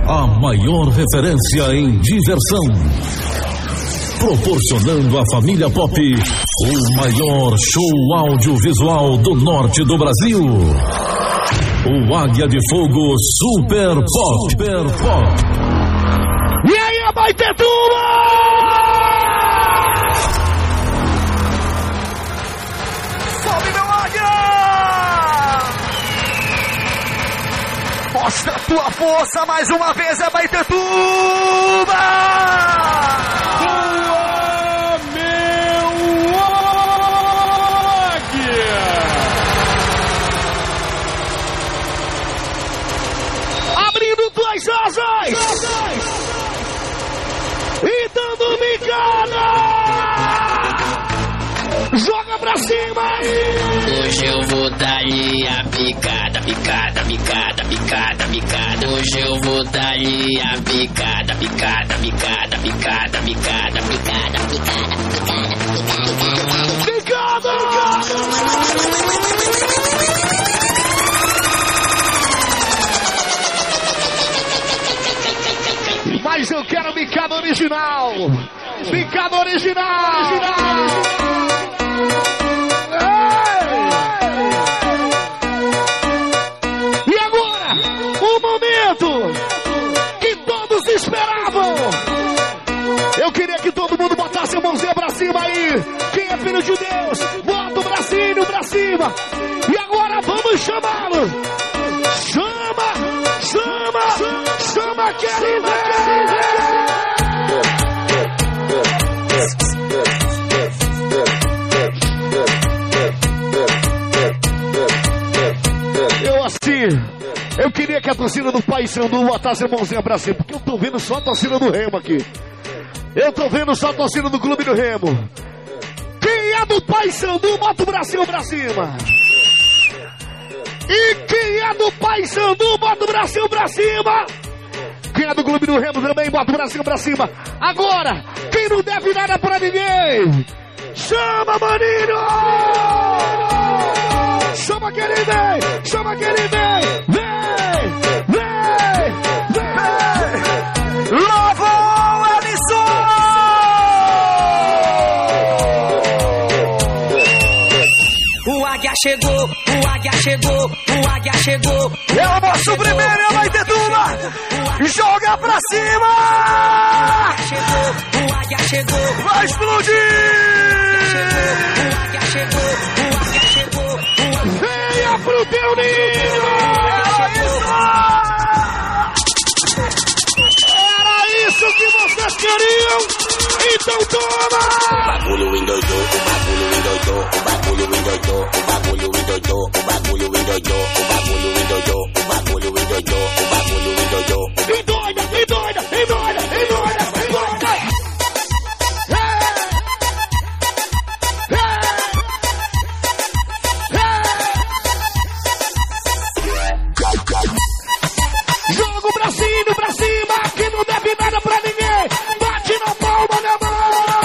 a maior referência em diversão. Proporcionando à família pop o maior show audiovisual do norte do Brasil. O Águia de Fogo Super Pop. Super Pop. E aí, Abaetetuba! Sobe, meu Águia! Mostra a tua força mais uma vez, Abaetetuba! Boa, meu Águia! Abrindo tuas asas! E dando bicada! Joga pra cima! Hoje eu vou dar-lhe a picada, picada, picada, picada, picada. Hoje eu vou dar-lhe a picada, picada, picada, picada, picada, picada, picada, Picada! Mas eu quero bicada original! Bicada original! E agora, o momento que todos esperavam. Eu queria que todo mundo botasse a mãozinha pra cima aí. Quem é filho de Deus, bota o bracinho pra cima. E agora vamos chamá-lo. Chama, chama, chama querida. Eu queria que a torcida do Paysandu botasse a mãozinha pra cima, porque eu tô vendo só a torcida do Remo aqui. Eu tô vendo só a torcida do Clube do Remo. Quem é do Paysandu, bota o bracinho pra cima. E quem é do Paysandu, bota o bracinho pra cima. Quem é do Clube do Remo também, bota o bracinho pra cima. Agora, quem não deve nada pra ninguém, chama, maninho! Chama que ele vem! Chama que ele vem! Vem! Vem! Vem! Lavou, Alisson! O Águia chegou, o Águia chegou, o Águia chegou. É o nosso primeiro, vai ter turma! Joga pra cima! O Águia chegou, vai explodir! o Águia chegou, o Águia chegou. Venha pro teu ninho! Era isso que vocês queriam! Então toma! O bagulho endoidou, o bagulho endoidou, o bagulho endoidou, o bagulho endoidou, o bagulho endoidou, o bagulho endoidou, o bagulho endoidou, o bagulho endoidou. Endoida, endoida, endoida, endoida, endoida! Joga o bracinho pra cima, que não deve nada pra ninguém. Bate na palma da mão.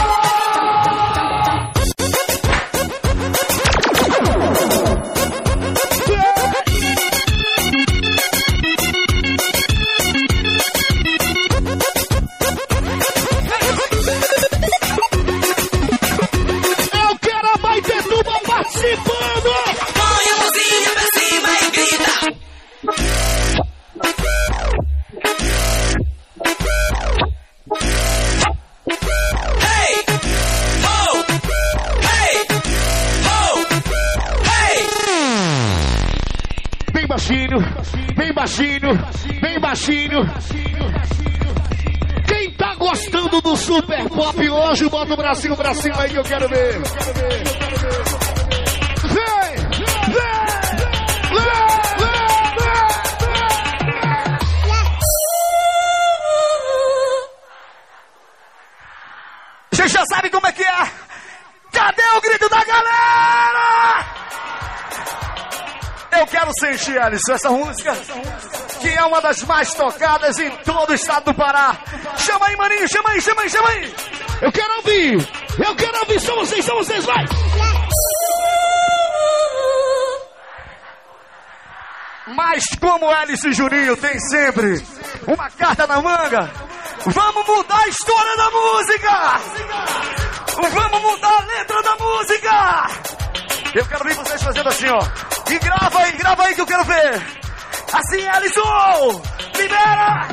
Eu quero a Abaetetuba participando. Põe a mãozinha pra cima e grita. Hey! Oh! Hey! Oh! Hey! Bem baixinho, bem baixinho, bem baixinho. Quem tá gostando do Super Pop hoje, bota o bracinho pra cima aí que eu quero ver. Vem! Vem! Você já sabe como é que é? Cadê o grito da galera? Eu quero sentir, Alisson, essa música, que é uma das mais tocadas em todo o estado do Pará. Chama aí, maninho, chama aí, chama aí, chama aí. Eu quero ouvir, são vocês, vai. Mas como Alice e Juninho tem sempre uma carta na manga, vamos mudar a história da música! Vamos mudar a letra da música! Eu quero ver vocês fazendo assim, ó. E grava aí que eu quero ver. Assim, Alisson! Libera!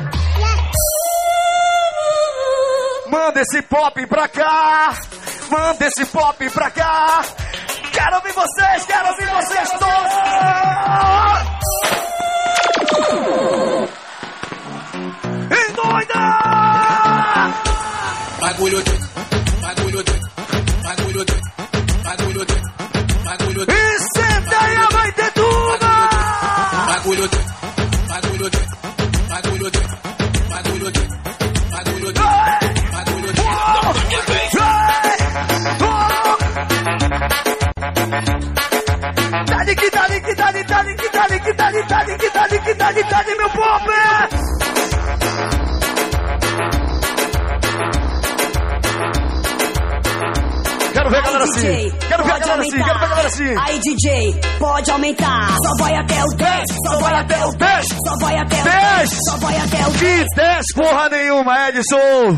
Manda esse pop pra cá! Manda esse pop pra cá! Quero ouvir vocês todos! E doida! Bagulho doido, bagulho doido, bagulho doido, bagulho doido, bagulho doido. E senta aí, vai ter tudo! Bagulho doido, bagulho doido, bagulho doido, bagulho doido, bagulho doido, bagulho doido. Dali, meu povo! Quero ver a galera assim. Quero ver a galera assim. Aí, DJ, pode aumentar. Só vai até o 10. Só vai até o 10. Só vai até o 10. Só vai até o 10. Que 10 porra nenhuma, Edson.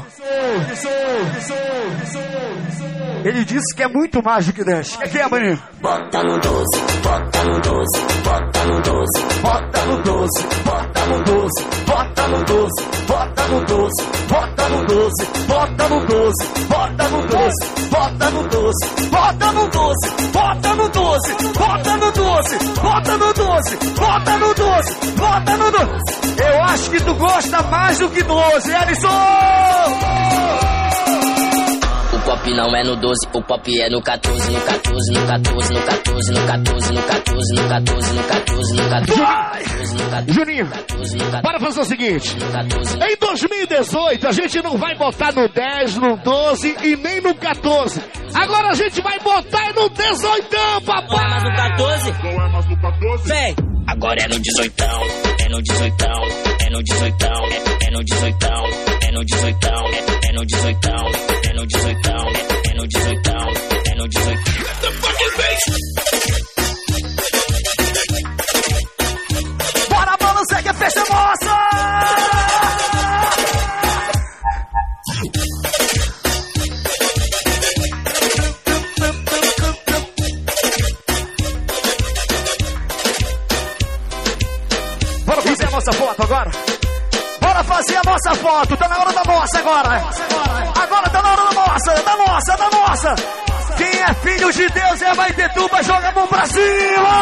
Ele disse que é muito mais do que 10. O que é, maninho? Bota no 12, bota no 12, bota no 12, bota no 12, bota no 12, bota no 12, bota no 12, bota no 12, bota no 12, bota no 12, bota no 12, bota no 12, bota no 12, bota no 12, bota no 12, bota no 12, bota no 12. Eu acho que tu gosta mais do que 12, Alisson! O pop não é no 12, o pop é no 14, no 14, no 14, no 14, no 14, no 14, no 14, no 14, no 14. Juninho, bora fazer o seguinte. Em 2018 a gente não vai botar no 10, no 12 e nem no 14. Agora a gente vai botar no 18, papai. Não é mais no 14? Não é mais no 14? Vem! Agora é no 18, é no 18, é no 18, é no 18, é no 18, é no 18, é no 18, é no 18, é no 18. Bora, mano, segue a festa nossa! Bora fazer a nossa foto agora? Bora fazer a nossa foto, tá na hora da nossa agora! Agora tá na hora da nossa! Quem é filho de Deus é Maitetuba, joga a mão pra cima!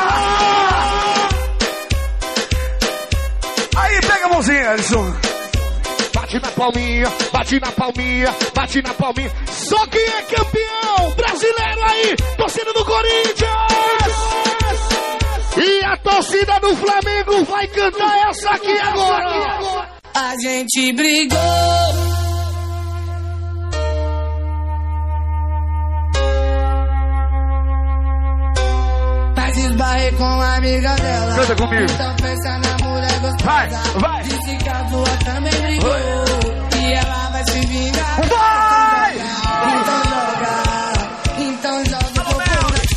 Aí, pega a mãozinha, Alisson. Bate na palminha, bate na palminha, bate na palminha. Só quem é campeão brasileiro aí, torcida do Corinthians! E a torcida do Flamengo vai cantar essa aqui agora! A gente brigou. Mas esbarrei com a amiga dela. Canta comigo. Então pensa na mulher gostosa. Vai. Disse que a tua também brigou. E ela vai se vingar. Vai! Então joga o popô.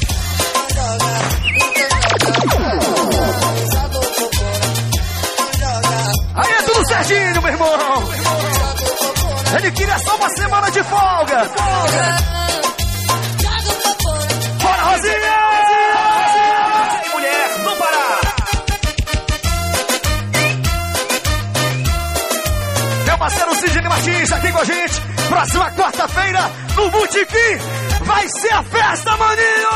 Aí é tudo certinho, meu irmão. Ele queria só uma semana de folga. Bora, Rosinha! E mulher, não parar. Meu parceiro Sidney Martins aqui com a gente. Próxima quarta-feira, no Botequim, vai ser a festa, maninho!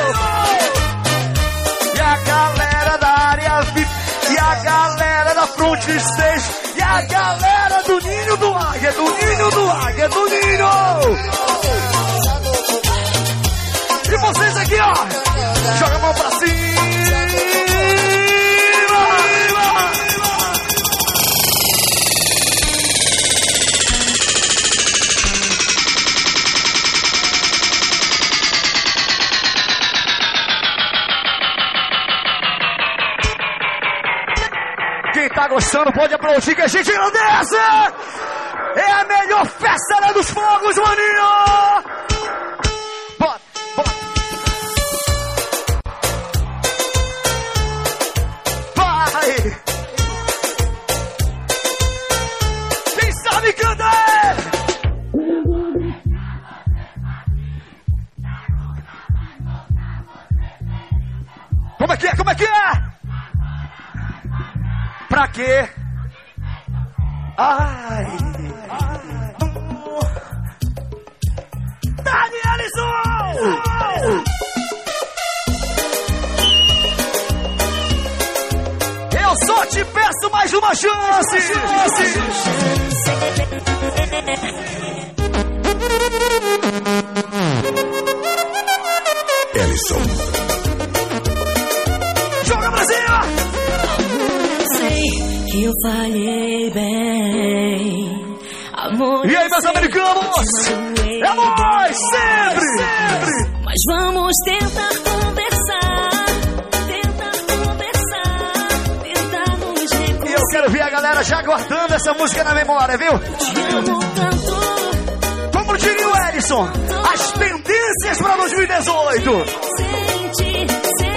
E a galera da área VIP, e a galera da front stage, e a galera do Ninho do Águia, do Ninho do Águia, do Ninho! E vocês aqui, ó, joga a mão pra cima! Quem tá gostando pode aplaudir que a gente agradece! É a melhor festa né, dos fogos, maninho! Bota! Ai. Danielson! Eu só te peço mais uma chance. Ellison. Joga pra cima! Sei que eu falhei bem, amor. E aí, meus americanos? É nóis, sempre! Mas vamos tentar conversar, tentar nos reconciliar. E eu quero ver a galera já guardando essa música na memória, viu? Te amo tanto. Como diria o Ellison, as tendências para 2018. Sente,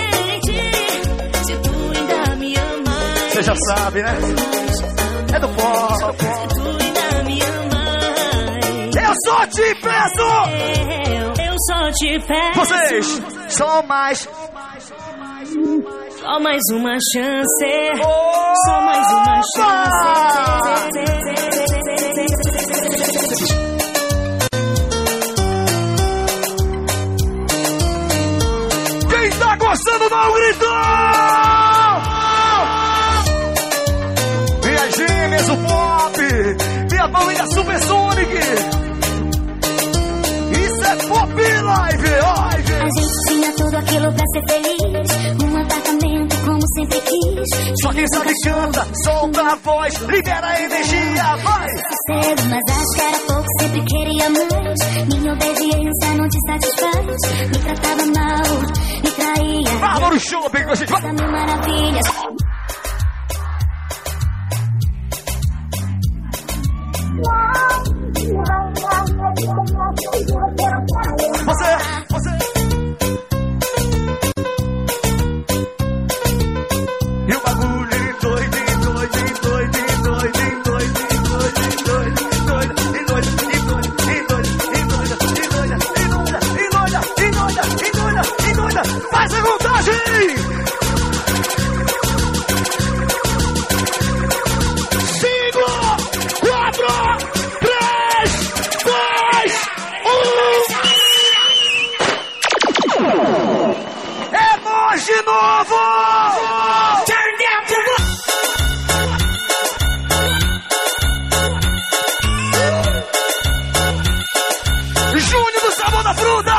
se tu ainda me amar. Você já sabe, né? É do pó. Se tu ainda me amar. Eu só te peço! Eu só te peço. Vocês, só mais uma chance. Só mais uma chance. Quem tá gostando, não gritou! Minhas gêmeas, o pop, minha família Super Sonic. Isso é Pop Live! A gente tinha tudo aquilo pra ser feliz. Um apartamento como sempre quis. Só quem sabe canta, solta a voz, libera a energia, vai! Cedo, mas acho que era pouco, sempre queria mais. Minha obediência não te satisfaz. Me tratava mal, me traía. Vamos no shopping com a gente, vai! Mil maravilhas. Você. E o bagulho doido. Faz a contagem! 5, 4, 3, 2, 1. É nós de novo! Turn down to Júnior do Sabor da Fruta!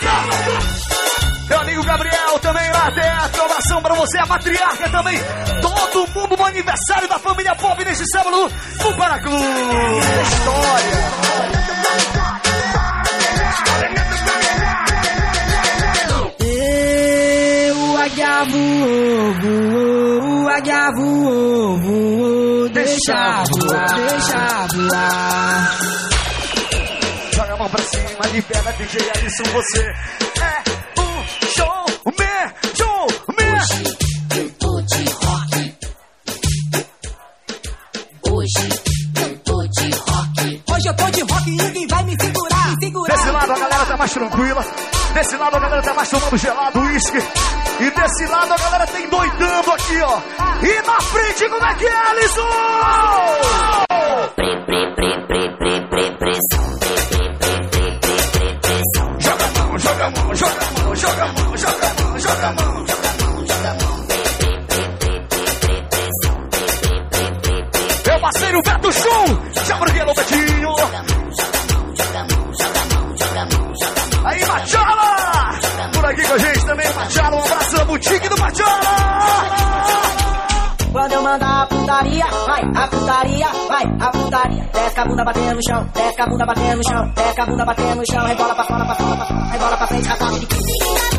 Meu amigo Gabriel também lá tem a aprovação pra você, a matriarca também. Todo mundo no aniversário da família Pop neste sábado no Paraclube. História. O águia voou, deixa voar. Joga a mão pra cima, libera DJ Ellison, você é um showman. Eu tô de rock. Hoje eu tô de rock. Hoje eu tô de rock e ninguém vai me segurar. Desse lado a galera tá mais tranquila, desse lado a galera tá mais tomando gelado, uísque. E desse lado a galera tem doidando aqui, ó. E na frente, como é que é, Ellison? Joga a mão, joga a mão, joga a mão, joga a mão, joga a mão, joga a mão, joga a mão, joga a mão. Meu parceiro Beto Show, chama o Gelo Betinho. Aí, Machala! Por aqui com a gente também, Machala. Um abraço, a boutique do Machala! Quando eu mandar a putaria, vai, a putaria, vai, a putaria. Desce a bunda batendo no chão, desce a bunda batendo no chão, desce a bunda batendo no chão, rebola pra fora, pra fora, pra fora, rebola pra frente, rasava de pique.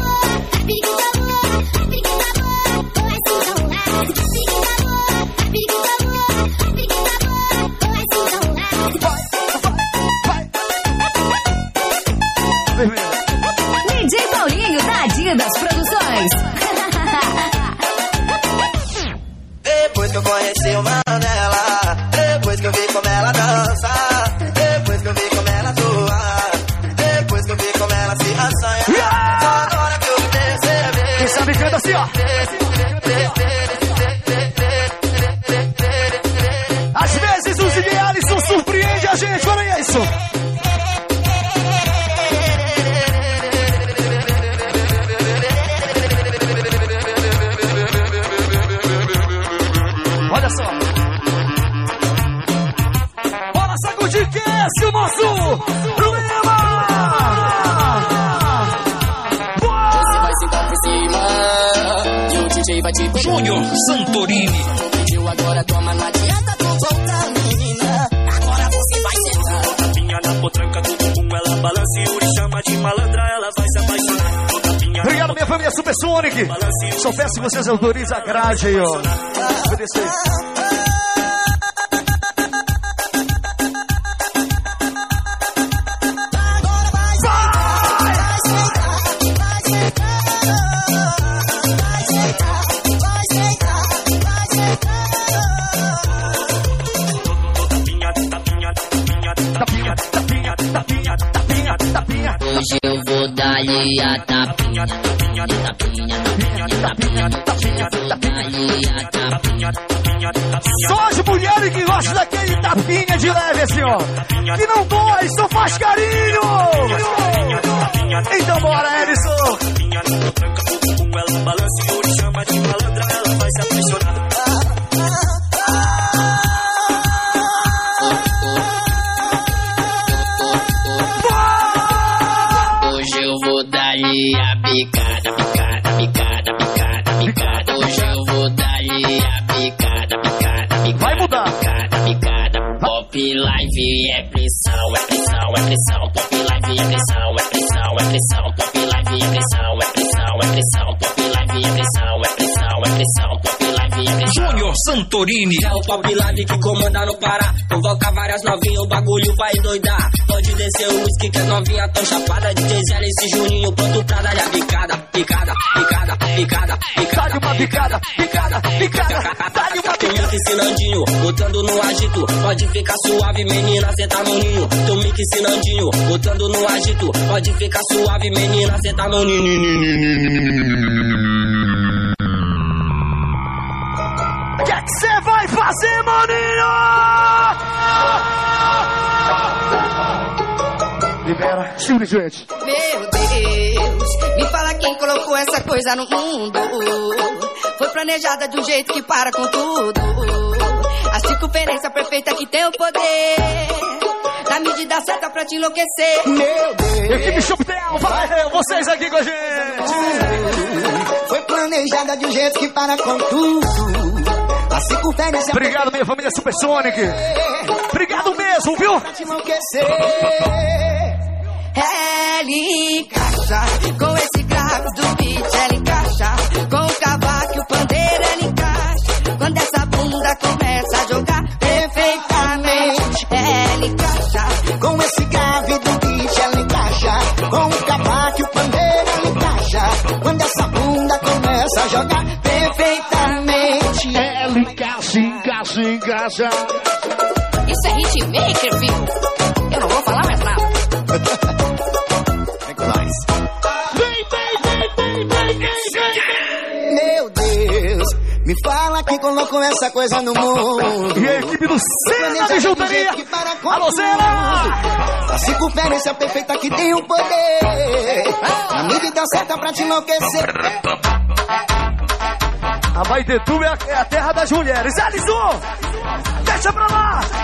DJ Paulinho da Adidas Produções. Depois que eu conheci o Mandela, depois que eu vi como ela dança, depois que eu vi como ela atua, depois que eu vi como ela se assanha, agora que eu percebi. Quem sabe canta assim, ó. esquece o nosso problema. Você vai sentar por cima e o DJ vai te pegar. Júnior Santorini. Pediu agora, toma, não adianta tu voltar, menina. Agora você vai sentar. Tapinha na potranca do bumbum, ela balança e Uri chama de malandra, ela vai se apaixonar. Obrigado, minha família Super Sonic. Só peço que vocês autorizem a grade aí, ó. Obedecer. Hoje eu vou dar-lhe a tapinha, tapinha, tapinha, tapinha, tapinha, tapinha, tapinha. Só as mulheres que gostam daquele tapinha de leve assim, ó. Que não dói, só faz carinho. Então bora, Edson. Tapinha na potranca do bumbum, ela balança e Uri chama de malandra, ela vai se apaixonar. A picada, picada, picada, picada, picada. Hoje eu vou dar-lhe a picada, picada, picada. Vai mudar. Picada, picada. Pop Live é pressão, é pressão, é pressão. Pop Live é pressão, é pressão, é pressão. Pop Live é pressão, é pressão, é pressão. Pop Live é pressão, é pressão, é pressão. Pop Live é pressão. Júnior Santorini. É o Pop Live que comanda no Pará. Convoca várias novinhas, o bagulho vai doidar. Pode descer o whisky que é novinha tão chapada. DJ Zé, esse Juninho pronto pra dar a picada, picada, picada, picada, picada. Dá-lhe uma picada, picada, picada. Dá-lhe uma Tu picada. me ensinandinho, botando no agito. Pode ficar suave, menina, cê tá no ninho. Tu me ensinandinho, botando no agito. Pode ficar suave, menina, cê tá no ninho. O que é que você vai fazer, maninho? Libera, Chile, gente. Meu Deus, me fala quem colocou essa coisa no mundo. Foi planejada de um jeito que para com tudo. A circunferência perfeita que tem o poder, na medida certa pra te enlouquecer. Meu Deus. Equipe Chuptel, vai, vocês aqui com a gente. Foi planejada de um jeito que para com tudo. A circunferência. Obrigado, minha família Super Sonic. Obrigado mesmo, viu? Pra te enlouquecer. Ela encaixa com esse grave do beat, ela encaixa com o cavaco e o pandeiro, ela encaixa. Quando essa bunda começa a jogar perfeitamente, ela encaixa Com esse grave do beat, ela encaixa. Com o cavaco e o pandeiro, ela encaixa. Quando essa bunda começa a jogar perfeitamente, Ela encaixa, encaixa, encaixa. Isso é hitmaker, filho. Eu não vou falar mais nada. Meu Deus, me fala quem colocou essa coisa no mundo. E a equipe do Cena de Juntaria. Alô, Cena! A circunferência perfeita que tem o poder, na medida certa pra te enlouquecer. A Baitetuba é a terra das mulheres. Alisson, deixa pra lá!